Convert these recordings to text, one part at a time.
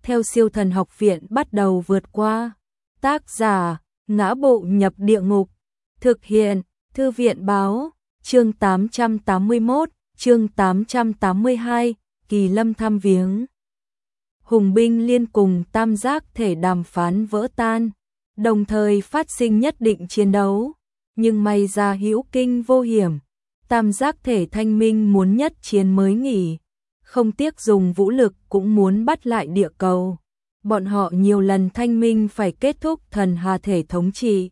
theo Siêu Thần Học Viện bắt đầu vượt qua. Tác giả: Ngã Bộ Nhập Địa Ngục. Thực hiện: Thư viện báo. Chương 881, chương 882, Kỳ Lâm thăm viếng. Hùng binh liên cùng tam giác thể đàm phán vỡ tan, đồng thời phát sinh nhất định chiến đấu, nhưng may ra hữu kinh vô hiểm. Tam giác thể thanh minh muốn nhất chiến mới nghỉ, không tiếc dùng vũ lực cũng muốn bắt lại địa cầu. Bọn họ nhiều lần thanh minh phải kết thúc thần hà thể thống trị,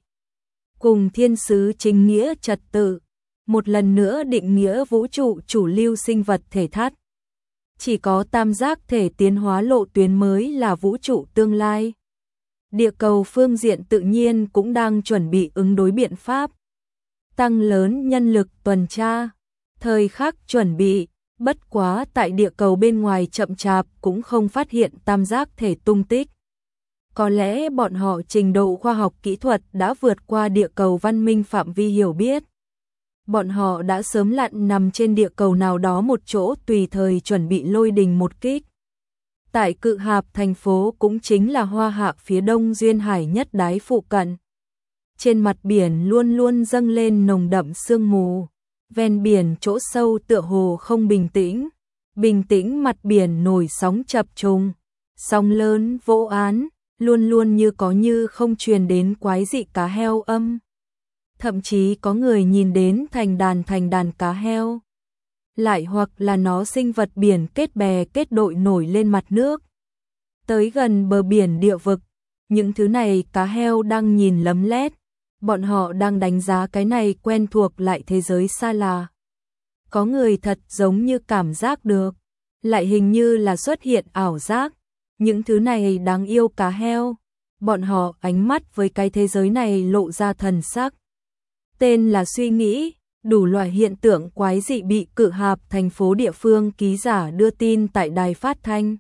cùng thiên sứ chính nghĩa trật tự, một lần nữa định nghĩa vũ trụ chủ lưu sinh vật thể thắt. Chỉ có tam giác thể tiến hóa lộ tuyến mới là vũ trụ tương lai. Địa cầu phương diện tự nhiên cũng đang chuẩn bị ứng đối biện pháp, tăng lớn nhân lực tuần tra, thời khắc chuẩn bị. Bất quá tại địa cầu bên ngoài chậm chạp cũng không phát hiện tam giác thể tung tích. Có lẽ bọn họ trình độ khoa học kỹ thuật đã vượt qua địa cầu văn minh phạm vi hiểu biết. Bọn họ đã sớm lặn nằm trên địa cầu nào đó một chỗ tùy thời chuẩn bị lôi đình một kích. Tại Cự Hạp thành phố cũng chính là Hoa Hạ phía đông duyên hải nhất đái phụ cận. Trên mặt biển luôn luôn dâng lên nồng đậm sương mù. Ven biển chỗ sâu tựa hồ không bình tĩnh. Bình tĩnh mặt biển nổi sóng chập trùng. Sóng lớn vỗ án, luôn luôn như có như không truyền đến quái dị cá heo âm. Thậm chí có người nhìn đến thành đàn cá heo. Lại hoặc là nó sinh vật biển kết bè kết đội nổi lên mặt nước. Tới gần bờ biển địa vực, những thứ này cá heo đang nhìn lấm lét. Bọn họ đang đánh giá cái này quen thuộc lại thế giới xa lạ. Có người thật giống như cảm giác được, lại hình như là xuất hiện ảo giác. Những thứ này đáng yêu cá heo. Bọn họ ánh mắt với cái thế giới này lộ ra thần sắc. Tên là suy nghĩ, đủ loại hiện tượng quái dị bị Cự Hạp thành phố địa phương ký giả đưa tin tại đài phát thanh.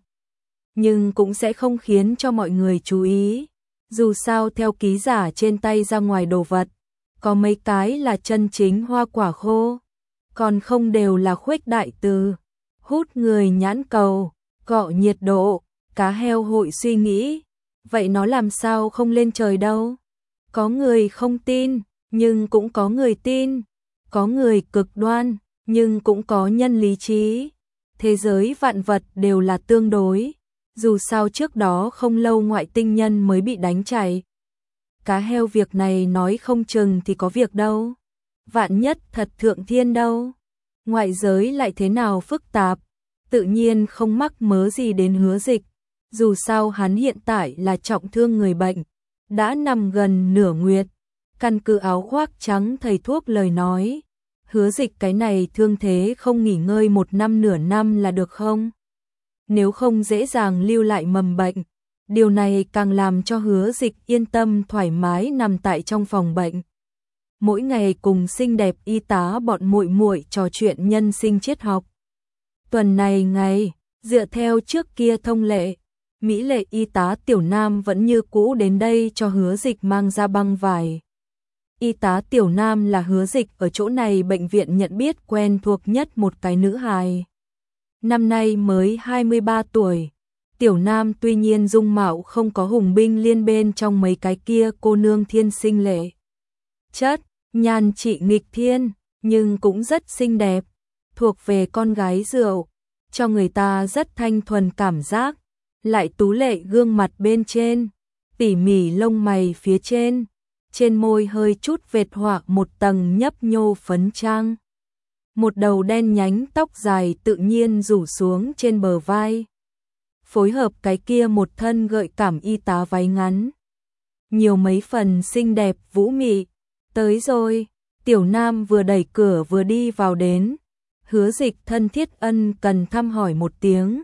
Nhưng cũng sẽ không khiến cho mọi người chú ý. Dù sao theo ký giả trên tay ra ngoài đồ vật, có mấy cái là chân chính hoa quả khô, còn không đều là khuếch đại từ, hút người nhãn cầu, cọ nhiệt độ. Cá heo hội suy nghĩ, vậy nó làm sao không lên trời đâu? Có người không tin, nhưng cũng có người tin. Có người cực đoan, nhưng cũng có nhân lý trí. Thế giới vạn vật đều là tương đối. Dù sao trước đó không lâu ngoại tinh nhân mới bị đánh chạy. Cá heo việc này nói không chừng thì có việc đâu. Vạn nhất thật thượng thiên đâu. Ngoại giới lại thế nào phức tạp. Tự nhiên không mắc mớ gì đến Hứa Dịch. Dù sao hắn hiện tại là trọng thương người bệnh. Đã nằm gần nửa nguyệt. Căn cứ áo khoác trắng thầy thuốc lời nói. Hứa Dịch cái này thương thế không nghỉ ngơi 1 năm nửa năm là được không? Nếu không dễ dàng lưu lại mầm bệnh. Điều này càng làm cho Hứa Dịch yên tâm thoải mái nằm tại trong phòng bệnh. Mỗi ngày cùng xinh đẹp y tá bọn muội muội trò chuyện nhân sinh triết học. Tuần này ngày, dựa theo trước kia thông lệ, mỹ lệ y tá Tiểu Nam vẫn như cũ đến đây cho Hứa Dịch mang ra băng vải. Y tá Tiểu Nam là Hứa Dịch ở chỗ này bệnh viện nhận biết quen thuộc nhất một cái nữ hài. Năm nay mới 23 tuổi. Tiểu Nam tuy nhiên dung mạo không có Hùng binh liên bên trong mấy cái kia cô nương thiên sinh lệ chất, nhan trị nghịch thiên, nhưng cũng rất xinh đẹp, thuộc về con gái rượu, cho người ta rất thanh thuần cảm giác, lại tú lệ gương mặt bên trên, tỉ mỉ lông mày phía trên môi hơi chút vệt họa một tầng nhấp nhô phấn trang. Một đầu đen nhánh tóc dài tự nhiên rủ xuống trên bờ vai. Phối hợp cái kia một thân gợi cảm y tá váy ngắn. Nhiều mấy phần xinh đẹp vũ mị. Tới rồi, Tiểu Nam vừa đẩy cửa vừa đi vào đến. Hứa Dịch thân thiết ân cần thăm hỏi một tiếng.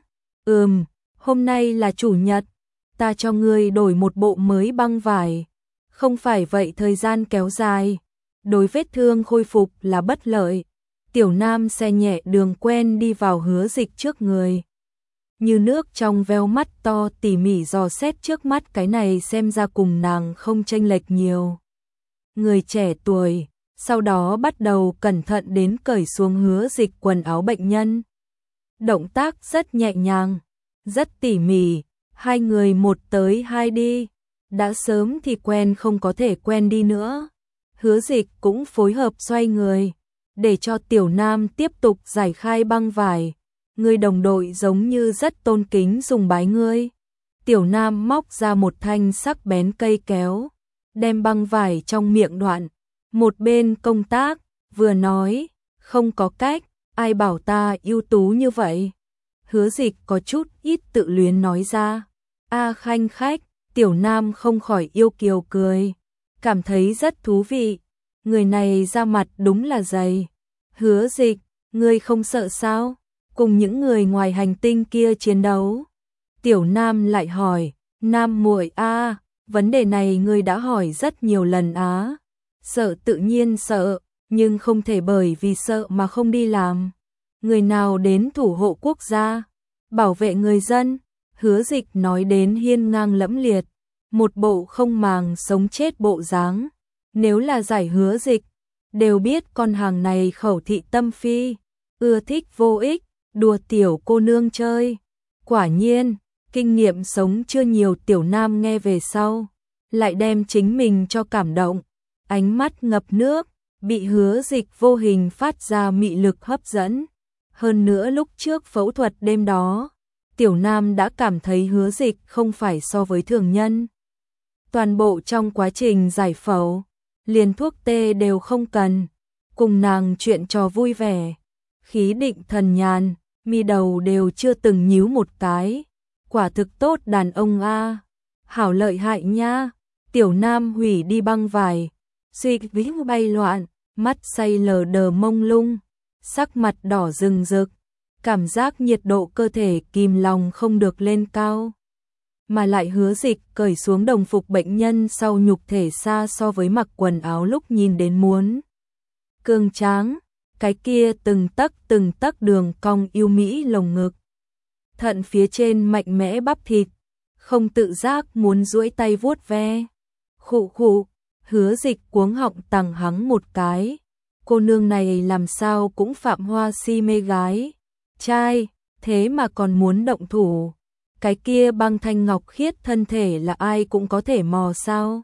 Hôm nay là chủ nhật, ta cho ngươi đổi một bộ mới băng vải. Không phải vậy thời gian kéo dài, đối vết thương khôi phục là bất lợi. Tiểu Nam xe nhẹ đường quen đi vào Hứa Dịch trước người. Như nước trong veo mắt to tỉ mỉ dò xét trước mắt cái này xem ra cùng nàng không chênh lệch nhiều. Người trẻ tuổi, sau đó bắt đầu cẩn thận đến cởi xuống Hứa Dịch quần áo bệnh nhân. Động tác rất nhẹ nhàng, rất tỉ mỉ, Hai người một tới hai đi, đã sớm thì quen không có thể quen đi nữa. Hứa Dịch cũng phối hợp xoay người, để cho Tiểu Nam tiếp tục giải khai băng vải. Người đồng đội giống như rất tôn kính sùng bái ngươi. Tiểu Nam móc ra một thanh sắc bén cây kéo, đem băng vải trong miệng đoạn. Một bên công tác, vừa nói, không có cách, ai bảo ta ưu tú như vậy. Hứa Dịch có chút ít tự luyến nói ra. A khanh khách, Tiểu Nam không khỏi yêu kiều cười, cảm thấy rất thú vị. Người này ra mặt đúng là dày. Hứa Dịch, ngươi không sợ sao? Cùng những người ngoài hành tinh kia chiến đấu. Tiểu Nam lại hỏi, Nam muội a, vấn đề này ngươi đã hỏi rất nhiều lần á. Sợ tự nhiên sợ, nhưng không thể bởi vì sợ mà không đi làm. Người nào đến thủ hộ quốc gia, bảo vệ người dân? Hứa Dịch nói đến hiên ngang lẫm liệt, một bộ không màng sống chết bộ dáng. Nếu là giải Hứa Dịch, đều biết con hàng này khẩu thị tâm phi, ưa thích vô ích, đùa tiểu cô nương chơi. Quả nhiên, kinh nghiệm sống chưa nhiều. Tiểu Nam nghe về sau, lại đem chính mình cho cảm động, ánh mắt ngập nước, bị Hứa Dịch vô hình phát ra mị lực hấp dẫn. Hơn nữa lúc trước phẫu thuật đêm đó, Tiểu Nam đã cảm thấy Hứa Dịch không phải so với thường nhân. Toàn bộ trong quá trình giải phẫu, liền thuốc tê đều không cần, cùng nàng chuyện trò vui vẻ, khí định thần nhàn, mi đầu đều chưa từng nhíu một cái. Quả thực tốt đàn ông a, hảo lợi hại nha. Tiểu Nam hủy đi băng vải, suy nghĩ bay loạn, mắt say lờ đờ mông lung, sắc mặt đỏ rừng rực, cảm giác nhiệt độ cơ thể kìm lòng không được lên cao. Mà lại Hứa Dịch cởi xuống đồng phục bệnh nhân sau nhục thể xa so với mặc quần áo lúc nhìn đến muốn cường tráng, cái kia từng tấc đường cong yêu mỹ lồng ngực, thận phía trên mạnh mẽ bắp thịt, không tự giác muốn duỗi tay vuốt ve. Khụ khụ, Hứa Dịch cuống họng tằng hắng một cái. Cô nương này làm sao cũng phạm hoa si mê gái trai, thế mà còn muốn động thủ. Cái kia băng thanh ngọc khiết thân thể là ai cũng có thể mò sao?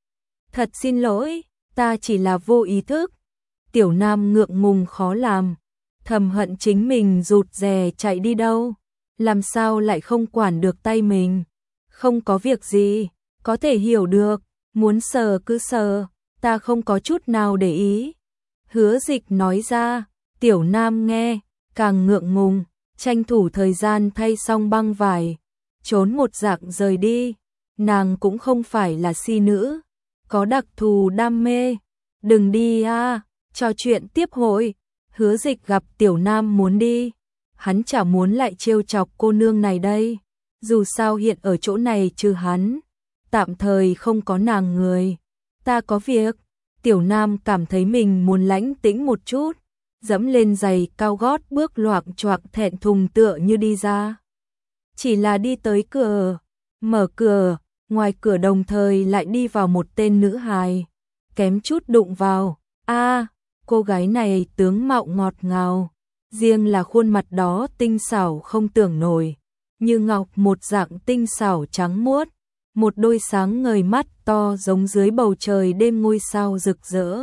Thật xin lỗi, ta chỉ là vô ý thức. Tiểu Nam ngượng ngùng khó làm, thầm hận chính mình rụt rè chạy đi đâu, làm sao lại không quản được tay mình. Không có việc gì, có thể hiểu được, muốn sờ cứ sờ, ta không có chút nào để ý. Hứa Dịch nói ra. Tiểu Nam nghe, càng ngượng ngùng, tranh thủ thời gian thay xong băng vải, trốn một dạng rời đi. Nàng cũng không phải là si nữ, có đặc thù đam mê. Đừng đi a, trò chuyện tiếp hội. Hứa Dịch gặp Tiểu Nam muốn đi, hắn chả muốn lại trêu chọc cô nương này đây. Dù sao hiện ở chỗ này trừ hắn, tạm thời không có nàng người. Ta có việc. Tiểu Nam cảm thấy mình muốn lãnh tĩnh một chút, dẫm lên giày cao gót bước loạng choạng thẹn thùng tựa như đi ra. Chỉ là đi tới cửa, mở cửa, ngoài cửa đồng thời lại đi vào một tên nữ hài, kém chút đụng vào. A, cô gái này tướng mạo ngọt ngào, riêng là khuôn mặt đó tinh xảo không tưởng nổi, như ngọc một dạng tinh xảo trắng muốt, một đôi sáng ngời mắt to giống dưới bầu trời đêm ngôi sao rực rỡ.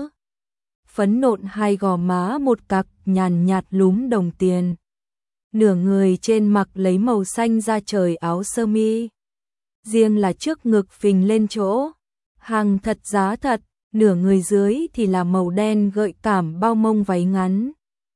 Phấn nộn hai gò má một cặp nhàn nhạt lúm đồng tiền. Nửa người trên mặc lấy màu xanh da trời áo sơ mi, riêng là trước ngực phình lên chỗ, hàng thật giá thật, nửa người dưới thì là màu đen gợi cảm bao mông váy ngắn,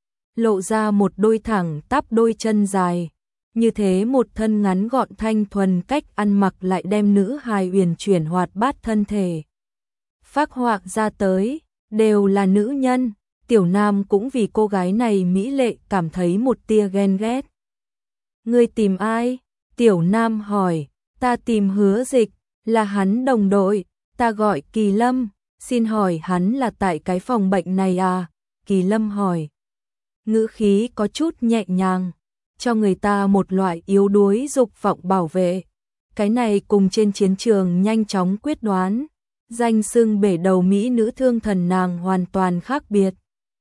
lộ ra một đôi thẳng tắp đôi chân dài. Như thế một thân ngắn gọn thanh thuần, cách ăn mặc lại đem nữ hài uyển chuyển hoạt bát thân thể phác họa ra tới, đều là nữ nhân. Tiểu Nam cũng vì cô gái này mỹ lệ cảm thấy một tia ghen ghét. Ngươi tìm ai? Tiểu Nam hỏi. Ta tìm Hứa Dịch, là hắn đồng đội, ta gọi Kỳ Lâm, xin hỏi hắn là tại cái phòng bệnh này à? Kỳ Lâm hỏi. Ngữ khí có chút nhẹ nhàng, cho người ta một loại yếu đuối dục vọng bảo vệ. Cái này cùng trên chiến trường nhanh chóng quyết đoán, danh xưng bể đầu mỹ nữ thương thần nàng hoàn toàn khác biệt.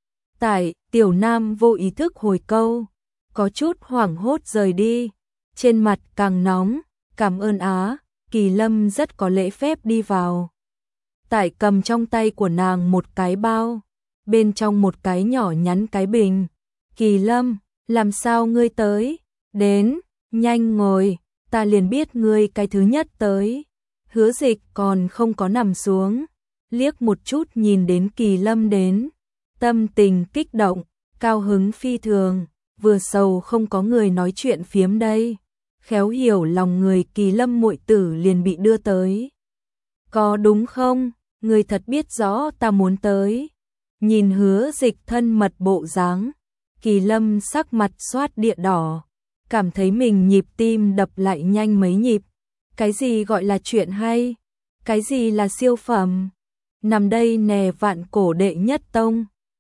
Tại, Tiểu Nam vô ý thức hồi câu, có chút hoảng hốt rời đi, trên mặt càng nóng, cảm ơn á, Kỳ Lâm rất có lễ phép đi vào. Tại cầm trong tay của nàng một cái bao, bên trong một cái nhỏ nhắn cái bình. Kỳ Lâm, làm sao ngươi tới? Đến, nhanh ngồi, ta liền biết ngươi cái thứ nhất tới. Hứa Dịch còn không có nằm xuống, liếc một chút nhìn đến Kỳ Lâm đến, tâm tình kích động, cao hứng phi thường, vừa sầu không có người nói chuyện phiếm đây. Khéo hiểu lòng người, Kỳ Lâm muội tử liền bị đưa tới. Có đúng không? Ngươi thật biết rõ ta muốn tới. Nhìn Hứa Dịch thân mật bộ dáng, Kỳ Lâm sắc mặt xoát địa đỏ, cảm thấy mình nhịp tim đập lại nhanh mấy nhịp. Cái gì gọi là chuyện hay? Cái gì là siêu phẩm? Nằm đây nè, vạn cổ đệ nhất tông,